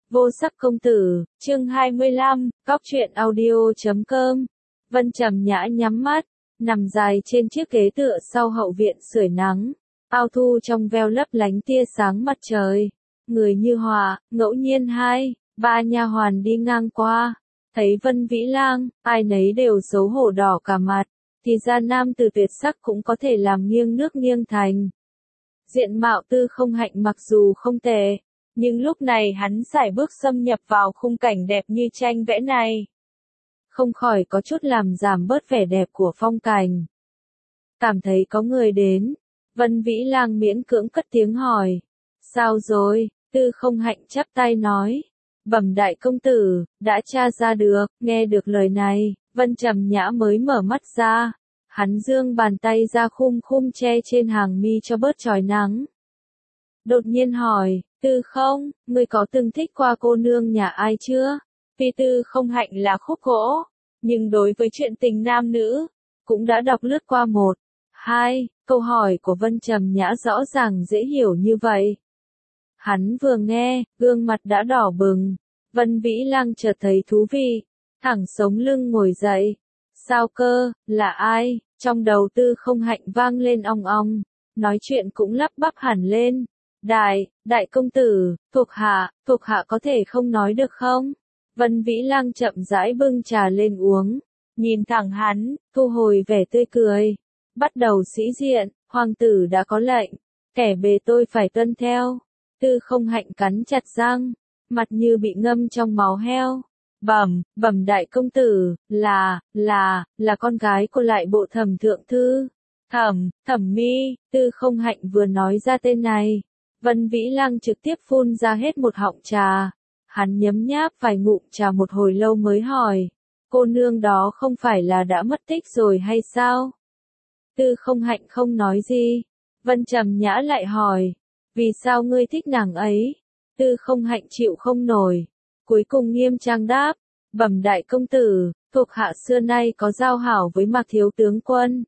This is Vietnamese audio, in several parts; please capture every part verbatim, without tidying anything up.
Vô sắc công tử, chương hai mươi lăm, Cóc truyện audio chấm com. Vân Trầm Nhã nhắm mắt, nằm dài trên chiếc ghế tựa sau hậu viện sưởi nắng. Ao thu trong veo lấp lánh tia sáng mặt trời. Người như họa, ngẫu nhiên hai, ba nha hoàn đi ngang qua. Thấy Vân Vĩ Lang, ai nấy đều xấu hổ đỏ cả mặt. Thì ra nam từ tuyệt sắc cũng có thể làm nghiêng nước nghiêng thành. Diện mạo Tư Không Hạnh mặc dù không tệ, nhưng lúc này hắn sải bước xâm nhập vào khung cảnh đẹp như tranh vẽ này. Không khỏi có chút làm giảm bớt vẻ đẹp của phong cảnh. Cảm thấy có người đến, Vân Vĩ Lang miễn cưỡng cất tiếng hỏi. Sao rồi? Tư Không Hạnh chắp tay nói. Bẩm đại công tử, đã tra ra được. Nghe được lời này, Vân Trầm Nhã mới mở mắt ra. Hắn giương bàn tay ra khum khum che trên hàng mi cho bớt chói nắng. Đột nhiên hỏi, Tư Không, ngươi có từng thích qua cô nương nhà ai chưa? Tuy Tư Không Hạnh là khúc gỗ, nhưng đối với chuyện tình nam nữ, cũng đã đọc lướt qua một, hai, câu hỏi của Vân Trầm Nhã rõ ràng dễ hiểu như vậy. Hắn vừa nghe, gương mặt đã đỏ bừng. Vân Vĩ Lang chợt thấy thú vị, thẳng sống lưng ngồi dậy. Sao cơ, là ai? Trong đầu Tư Không Hạnh vang lên ong ong, nói chuyện cũng lắp bắp hẳn lên. Đại, đại công tử, thuộc hạ, thuộc hạ có thể không nói được không? Vân Vĩ Lang chậm rãi bưng trà lên uống, nhìn thẳng hắn, thu hồi vẻ tươi cười. Bắt đầu sĩ diện, hoàng tử đã có lệnh, kẻ bề tôi phải tuân theo. Tư Không Hạnh cắn chặt răng, mặt như bị ngâm trong máu heo. Bẩm, bẩm đại công tử, là, là, là con gái của lại bộ thẩm thượng thư. Thẩm, thẩm mi, Tư Không Hạnh vừa nói ra tên này. Vân Vĩ Lang trực tiếp phun ra hết một họng trà. Hắn nhấm nháp vài ngụm trà một hồi lâu mới hỏi. Cô nương đó không phải là đã mất tích rồi hay sao? Tư Không Hạnh không nói gì. Vân Trầm Nhã lại hỏi. Vì sao ngươi thích nàng ấy? Tư Không Hạnh chịu không nổi. Cuối cùng nghiêm trang đáp. Bẩm đại công tử, thuộc hạ xưa nay có giao hảo với Mạc thiếu tướng quân.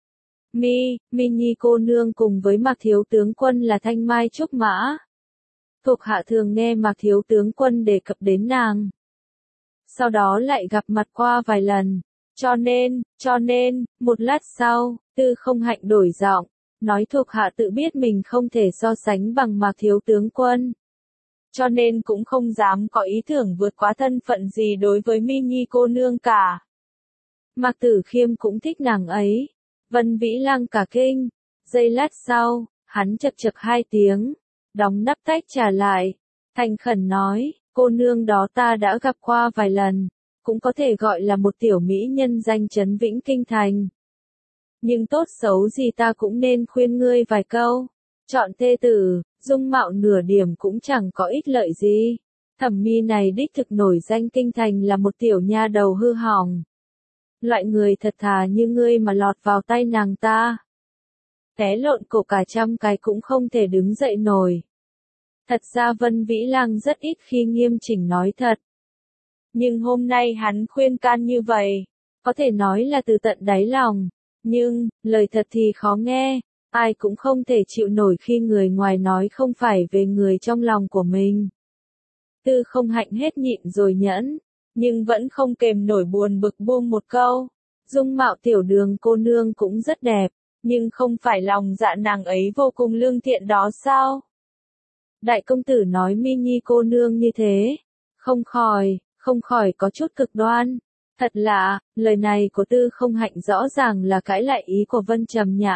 Mi, Mi Nhi cô nương cùng với Mạc thiếu tướng quân là thanh mai trúc mã. Thuộc hạ thường nghe Mạc thiếu tướng quân đề cập đến nàng. Sau đó lại gặp mặt qua vài lần. Cho nên, cho nên, một lát sau, Tư Không Hạnh đổi giọng, nói thuộc hạ tự biết mình không thể so sánh bằng Mạc thiếu tướng quân. Cho nên cũng không dám có ý tưởng vượt quá thân phận gì đối với Mi Nhi cô nương cả. Mạc Tử Khiêm cũng thích nàng ấy. Vân Vĩ Lang cả kinh. Giây lát sau, hắn chập chập hai tiếng, đóng nắp tách trà lại, thành khẩn nói, cô nương đó ta đã gặp qua vài lần, cũng có thể gọi là một tiểu mỹ nhân danh chấn Vĩnh Kinh Thành. Nhưng tốt xấu gì ta cũng nên khuyên ngươi vài câu. Chọn thê tử, dung mạo nửa điểm cũng chẳng có ích lợi gì. Thẩm mi này đích thực nổi danh kinh thành là một tiểu nha đầu hư hỏng. Loại người thật thà như ngươi mà lọt vào tay nàng ta, té lộn cổ cả trăm cái cũng không thể đứng dậy nổi. Thật ra Vân Vĩ Lang rất ít khi nghiêm chỉnh nói thật. Nhưng hôm nay hắn khuyên can như vậy, có thể nói là từ tận đáy lòng. Nhưng, lời thật thì khó nghe. Ai cũng không thể chịu nổi khi người ngoài nói không phải về người trong lòng của mình. Tư Không Hạnh hết nhịn rồi nhẫn, nhưng vẫn không kềm nổi buồn bực buông một câu. Dung mạo tiểu đường cô nương cũng rất đẹp, nhưng không phải lòng dạ nàng ấy vô cùng lương thiện đó sao? Đại công tử nói Mi Nhi cô nương như thế, không khỏi, không khỏi có chút cực đoan. Thật lạ, lời này của Tư Không Hạnh rõ ràng là cãi lại ý của Vân Trầm Nhã.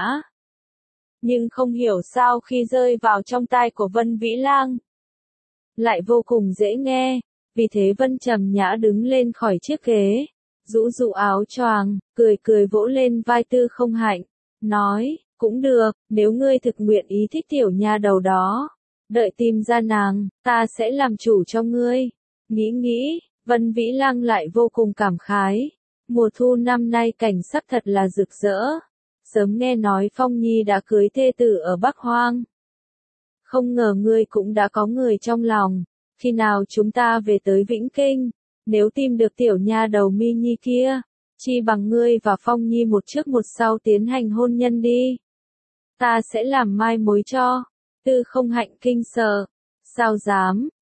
Nhưng không hiểu sao khi rơi vào trong tai của Vân Vĩ Lang, lại vô cùng dễ nghe. Vì thế Vân Trầm Nhã đứng lên khỏi chiếc ghế, rũ rũ áo choàng, cười cười vỗ lên vai Tư Không Hạnh, nói, cũng được, nếu ngươi thực nguyện ý thích tiểu nha đầu đó, đợi tìm ra nàng, ta sẽ làm chủ cho ngươi. Nghĩ nghĩ, Vân Vĩ Lang lại vô cùng cảm khái. Mùa thu năm nay cảnh sắc thật là rực rỡ. Sớm nghe nói Phong Nhi đã cưới thê tử ở Bắc Hoang. Không ngờ ngươi cũng đã có người trong lòng. Khi nào chúng ta về tới Vĩnh Kinh, nếu tìm được tiểu nha đầu Mi Nhi kia, chi bằng ngươi và Phong Nhi một trước một sau tiến hành hôn nhân đi. Ta sẽ làm mai mối cho. Tư Không Hạnh kinh sợ. Sao dám,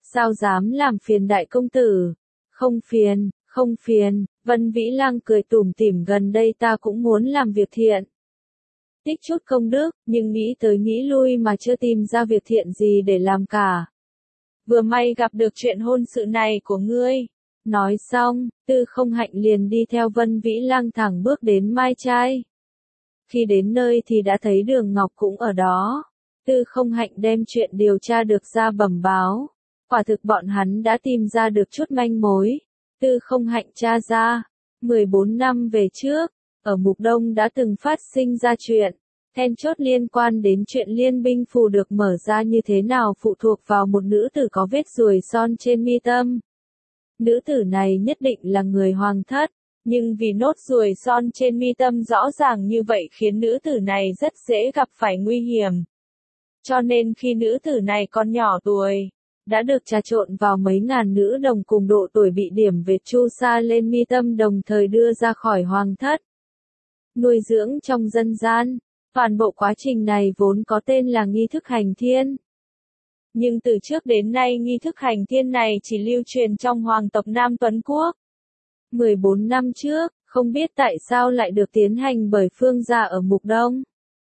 sao dám làm phiền đại công tử. Không phiền, không phiền, Vân Vĩ Lăng cười tủm tỉm, gần đây ta cũng muốn làm việc thiện. Tích chút công đức, nhưng nghĩ tới nghĩ lui mà chưa tìm ra việc thiện gì để làm cả. Vừa may gặp được chuyện hôn sự này của ngươi. Nói xong, Tư Không Hạnh liền đi theo Vân Vĩ Lăng thẳng bước đến Mai Trai. Khi đến nơi thì đã thấy Đường Ngọc cũng ở đó. Tư Không Hạnh đem chuyện điều tra được ra bẩm báo. Quả thực bọn hắn đã tìm ra được chút manh mối. Tư Không Hạnh tra ra, mười bốn năm về trước, ở Mục Đông đã từng phát sinh ra chuyện. Then chốt liên quan đến chuyện liên binh phù được mở ra như thế nào phụ thuộc vào một nữ tử có vết ruồi son trên mi tâm. Nữ tử này nhất định là người hoàng thất, nhưng vì nốt ruồi son trên mi tâm rõ ràng như vậy khiến nữ tử này rất dễ gặp phải nguy hiểm. Cho nên khi nữ tử này còn nhỏ tuổi, đã được trà trộn vào mấy ngàn nữ đồng cùng độ tuổi bị điểm vệt chu sa lên mi tâm, đồng thời đưa ra khỏi hoàng thất. Nuôi dưỡng trong dân gian, toàn bộ quá trình này vốn có tên là nghi thức hành thiên. Nhưng từ trước đến nay nghi thức hành thiên này chỉ lưu truyền trong hoàng tộc Nam Tuấn Quốc. mười bốn năm trước, không biết tại sao lại được tiến hành bởi Phương gia ở Mục Đông.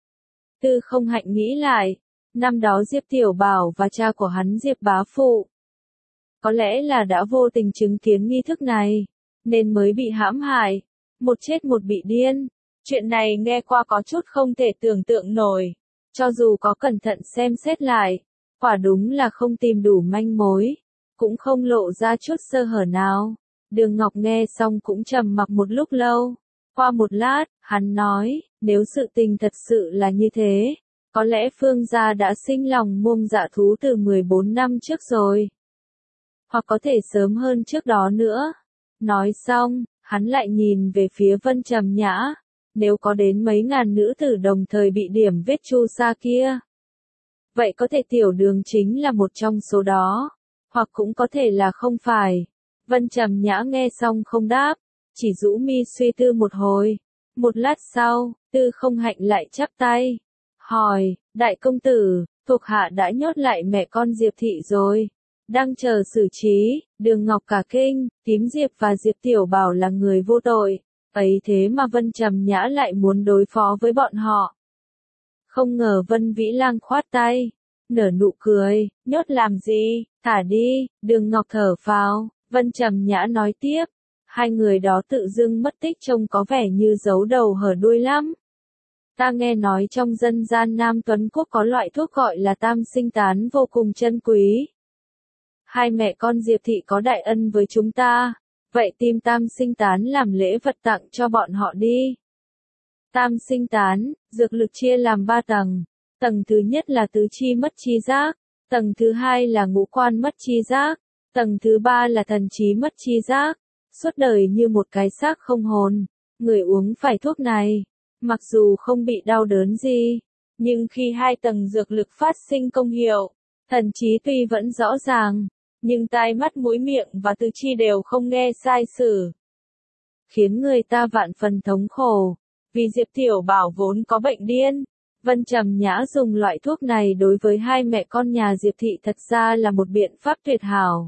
Tư Không Hạnh nghĩ lại, năm đó Diệp Tiểu Bảo và cha của hắn Diệp Bá Phụ có lẽ là đã vô tình chứng kiến nghi thức này, nên mới bị hãm hại, một chết một bị điên. Chuyện này nghe qua có chút không thể tưởng tượng nổi, cho dù có cẩn thận xem xét lại, quả đúng là không tìm đủ manh mối, cũng không lộ ra chút sơ hở nào. Đường Ngọc nghe xong cũng trầm mặc một lúc lâu. Qua một lát, hắn nói, nếu sự tình thật sự là như thế, có lẽ Phương gia đã sinh lòng muông dạ thú từ mười bốn năm trước rồi. Hoặc có thể sớm hơn trước đó nữa. Nói xong, hắn lại nhìn về phía Vân Trầm Nhã. Nếu có đến mấy ngàn nữ tử đồng thời bị điểm vết chu sa kia, vậy có thể Tiểu Đường chính là một trong số đó, hoặc cũng có thể là không phải. Vân Trầm Nhã nghe xong không đáp, chỉ rũ mi suy tư một hồi. Một lát sau, Tư Không Hạnh lại chắp tay, hỏi, đại công tử, thuộc hạ đã nhốt lại mẹ con Diệp Thị rồi, đang chờ xử trí. Đường Ngọc cả kinh, Tím Diệp và Diệp Tiểu Bảo là người vô tội, ấy thế mà Vân Trầm Nhã lại muốn đối phó với bọn họ. Không ngờ Vân Vĩ Lang khoát tay, nở nụ cười, nhốt làm gì, thả đi. Đường Ngọc thở phào. Vân Trầm Nhã nói tiếp, hai người đó tự dưng mất tích trông có vẻ như giấu đầu hở đuôi lắm. Ta nghe nói trong dân gian Nam Tuấn Quốc có loại thuốc gọi là tam sinh tán vô cùng chân quý. Hai mẹ con Diệp Thị có đại ân với chúng ta, vậy tìm tam sinh tán làm lễ vật tặng cho bọn họ đi. Tam sinh tán, dược lực chia làm ba tầng. Tầng thứ nhất là tứ chi mất chi giác, tầng thứ hai là ngũ quan mất chi giác, tầng thứ ba là thần trí mất chi giác. Suốt đời như một cái xác không hồn, người uống phải thuốc này, mặc dù không bị đau đớn gì, nhưng khi hai tầng dược lực phát sinh công hiệu, thần trí tuy vẫn rõ ràng, nhưng tai mắt mũi miệng và tứ chi đều không nghe sai sử, khiến người ta vạn phần thống khổ. Vì Diệp Tiểu Bảo vốn có bệnh điên, Vân Trầm Nhã dùng loại thuốc này đối với hai mẹ con nhà Diệp Thị thật ra là một biện pháp tuyệt hảo.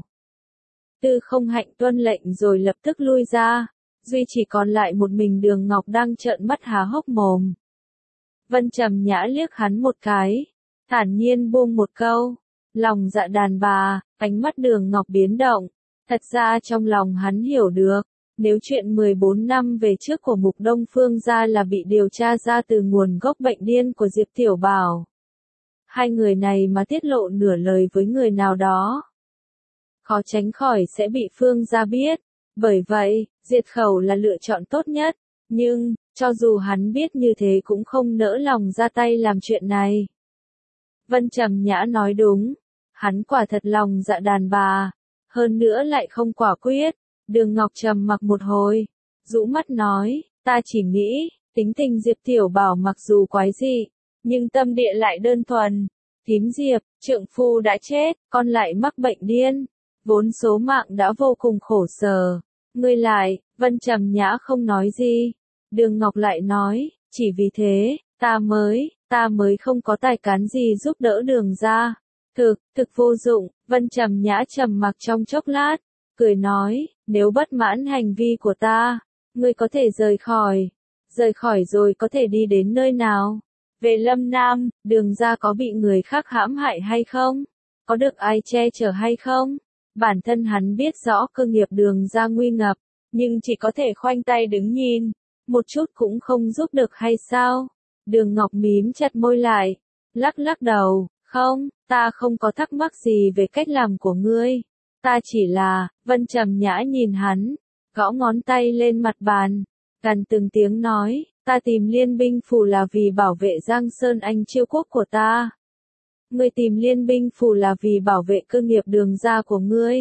Tư Không Hạnh tuân lệnh rồi lập tức lui ra, duy chỉ còn lại một mình Đường Ngọc đang trợn mắt há hốc mồm. Vân Trầm Nhã liếc hắn một cái, thản nhiên buông một câu, lòng dạ đàn bà. Ánh mắt Đường Ngọc biến động, thật ra trong lòng hắn hiểu được, nếu chuyện mười bốn năm về trước của Mục Đông Phương gia là bị điều tra ra từ nguồn gốc bệnh điên của Diệp Tiểu Bảo, hai người này mà tiết lộ nửa lời với người nào đó, khó tránh khỏi sẽ bị Phương gia biết. Bởi vậy, diệt khẩu là lựa chọn tốt nhất, nhưng, cho dù hắn biết như thế cũng không nỡ lòng ra tay làm chuyện này. Vân Trầm Nhã nói đúng, hắn quả thật lòng dạ đàn bà, hơn nữa lại không quả quyết. Đường Ngọc trầm mặc một hồi, rũ mắt nói, ta chỉ nghĩ, tính tình Diệp Tiểu Bảo mặc dù quái dị, nhưng tâm địa lại đơn thuần. Tím Diệp, trượng phu đã chết, con lại mắc bệnh điên, vốn số mạng đã vô cùng khổ sở. Ngươi lại, Vân Trầm Nhã không nói gì. Đường Ngọc lại nói, chỉ vì thế, ta mới, ta mới không có tài cán gì giúp đỡ Đường gia. Thực, thực vô dụng, Vân Trầm Nhã trầm mặc trong chốc lát, cười nói, nếu bất mãn hành vi của ta, ngươi có thể rời khỏi. Rời khỏi rồi có thể đi đến nơi nào? Về Lâm Nam, Đường gia có bị người khác hãm hại hay không? Có được ai che chở hay không? Bản thân hắn biết rõ cơ nghiệp Đường gia nguy ngập, nhưng chỉ có thể khoanh tay đứng nhìn, một chút cũng không giúp được hay sao? Đường Ngọc mím chặt môi lại, lắc lắc đầu, không, ta không có thắc mắc gì về cách làm của ngươi. Ta chỉ là, Vân Trầm Nhã nhìn hắn, gõ ngón tay lên mặt bàn, gần từng tiếng nói, ta tìm Liên binh phủ là vì bảo vệ Giang Sơn Anh Chiêu quốc của ta. Ngươi tìm Liên binh phủ là vì bảo vệ cơ nghiệp Đường gia của ngươi.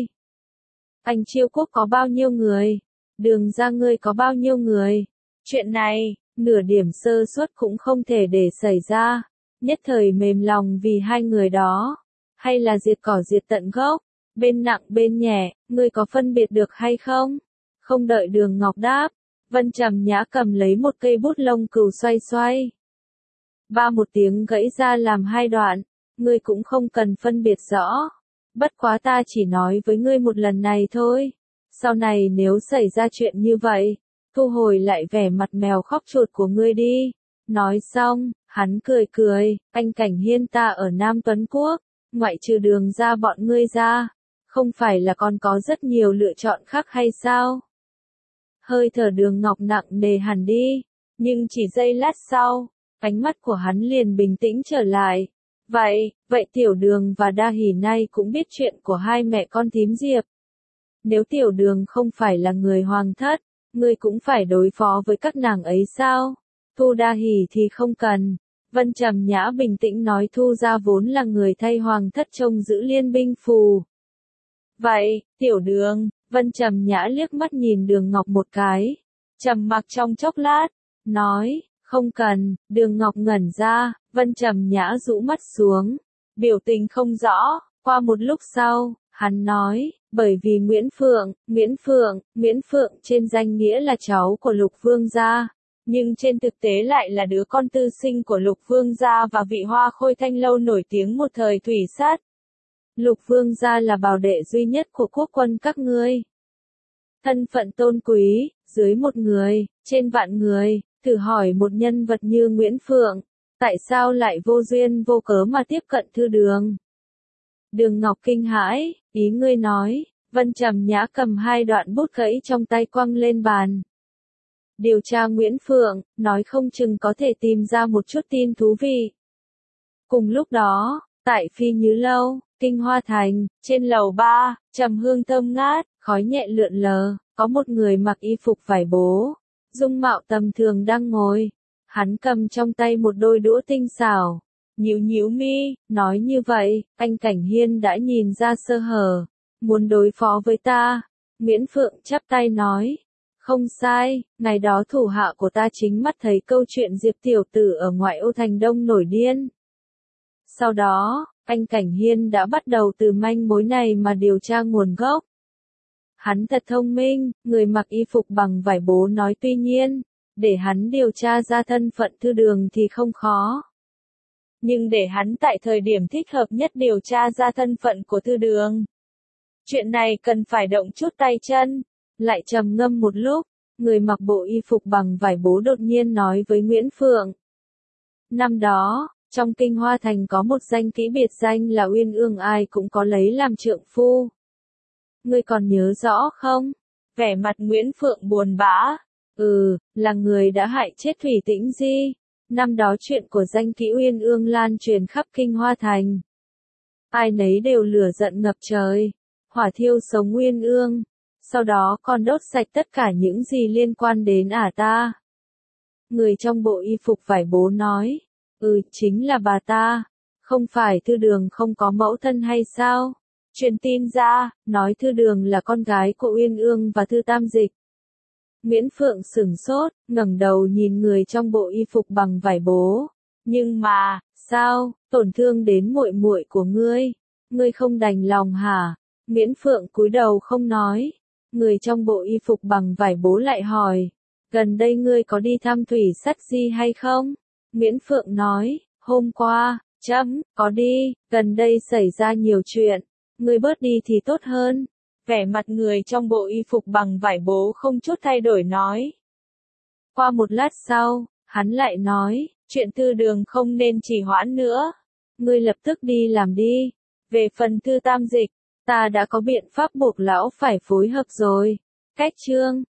Anh Chiêu quốc có bao nhiêu người? Đường gia ngươi có bao nhiêu người? Chuyện này, nửa điểm sơ suất cũng không thể để xảy ra. Nhất thời mềm lòng vì hai người đó. Hay là diệt cỏ diệt tận gốc? Bên nặng bên nhẹ, ngươi có phân biệt được hay không? Không đợi Đường Ngọc đáp, Vân Trầm Nhã cầm lấy một cây bút lông cừu xoay xoay. Ba một tiếng gãy ra làm hai đoạn, ngươi cũng không cần phân biệt rõ. Bất quá ta chỉ nói với ngươi một lần này thôi. Sau này nếu xảy ra chuyện như vậy, thu hồi lại vẻ mặt mèo khóc chuột của ngươi đi. Nói xong, hắn cười cười, anh Cảnh Hiên ta ở Nam Tuấn Quốc, ngoại trừ Đường gia bọn ngươi ra, không phải là còn có rất nhiều lựa chọn khác hay sao? Hơi thở Đường Ngọc nặng nề hẳn đi, nhưng chỉ giây lát sau, ánh mắt của hắn liền bình tĩnh trở lại. Vậy, vậy Tiểu Đường và Đa Hỷ nay cũng biết chuyện của hai mẹ con thím Diệp. Nếu Tiểu Đường không phải là người hoàng thất, ngươi cũng phải đối phó với các nàng ấy sao? Thu Đa Hỷ thì không cần. Vân Trầm Nhã bình tĩnh nói Thu gia vốn là người thay hoàng thất trông giữ Liên binh phù. Vậy, Tiểu Đường, Vân Trầm Nhã liếc mắt nhìn Đường Ngọc một cái, trầm mặc trong chốc lát, nói, không cần. Đường Ngọc ngẩn ra, Vân Trầm Nhã rũ mắt xuống, biểu tình không rõ. Qua một lúc sau, hắn nói, bởi vì Nguyễn Phượng, Nguyễn Phượng, Nguyễn Phượng trên danh nghĩa là cháu của Lục Vương gia, nhưng trên thực tế lại là đứa con tư sinh của Lục Vương gia và vị Hoa Khôi Thanh Lâu nổi tiếng một thời thủy sát. Lục Vương gia là bảo đệ duy nhất của quốc quân các ngươi. Thân phận tôn quý, dưới một người, trên vạn người, thử hỏi một nhân vật như Nguyễn Phượng, tại sao lại vô duyên vô cớ mà tiếp cận Thư Đường? Đường Ngọc kinh hãi, ý ngươi nói. Vân Trầm Nhã cầm hai đoạn bút gãy trong tay quăng lên bàn. Điều tra Nguyễn Phượng, nói không chừng có thể tìm ra một chút tin thú vị. Cùng lúc đó, tại Phi Nhứ Lâu, Kinh Hoa Thành, trên lầu ba, trầm hương thơm ngát, khói nhẹ lượn lờ, có một người mặc y phục vải bố, dung mạo tầm thường đang ngồi. Hắn cầm trong tay một đôi đũa tinh xảo, nhíu nhíu mi, nói như vậy, anh Cảnh Hiên đã nhìn ra sơ hở, muốn đối phó với ta. Nguyễn Phượng chắp tay nói, không sai, ngày đó thủ hạ của ta chính mắt thấy câu chuyện Diệp tiểu tử ở ngoại ô thành Đông nổi điên. Sau đó, anh Cảnh Hiên đã bắt đầu từ manh mối này mà điều tra nguồn gốc. Hắn thật thông minh, người mặc y phục bằng vải bố nói tuy nhiên, để hắn điều tra ra thân phận Thư Đường thì không khó. Nhưng để hắn tại thời điểm thích hợp nhất điều tra ra thân phận của Thư Đường, chuyện này cần phải động chút tay chân. Lại trầm ngâm một lúc, người mặc bộ y phục bằng vải bố đột nhiên nói với Nguyễn Phượng. Năm đó, trong Kinh Hoa Thành có một danh kỹ biệt danh là Uyên Ương ai cũng có lấy làm trượng phu. Ngươi còn nhớ rõ không? Vẻ mặt Nguyễn Phượng buồn bã. Ừ, là người đã hại chết Thủy Tĩnh Di. Năm đó chuyện của danh kỹ Uyên Ương lan truyền khắp Kinh Hoa Thành. Ai nấy đều lửa giận ngập trời, hỏa thiêu sống Uyên Ương. Sau đó còn đốt sạch tất cả những gì liên quan đến ả ta. Người trong bộ y phục vải bố nói, ừ chính là bà ta, không phải Thư Đường không có mẫu thân hay sao? Truyền tin ra, nói Thư Đường là con gái của Uyên Ương và Thư Tam Dịch. Nguyễn Phượng sửng sốt, ngẩng đầu nhìn người trong bộ y phục bằng vải bố. Nhưng mà, sao, tổn thương đến muội muội của ngươi? Ngươi không đành lòng hả? Nguyễn Phượng cúi đầu không nói. Người trong bộ y phục bằng vải bố lại hỏi, gần đây ngươi có đi thăm Thủy Sắc Di hay không? Nguyễn Phượng nói, hôm qua, Chấm, có đi, gần đây xảy ra nhiều chuyện. Ngươi bớt đi thì tốt hơn. Vẻ mặt người trong bộ y phục bằng vải bố không chút thay đổi nói. Qua một lát sau, hắn lại nói, chuyện Thư Đường không nên trì hoãn nữa. Ngươi lập tức đi làm đi. Về phần Thư Tam Dịch, ta đã có biện pháp buộc lão phải phối hợp rồi. Cách chương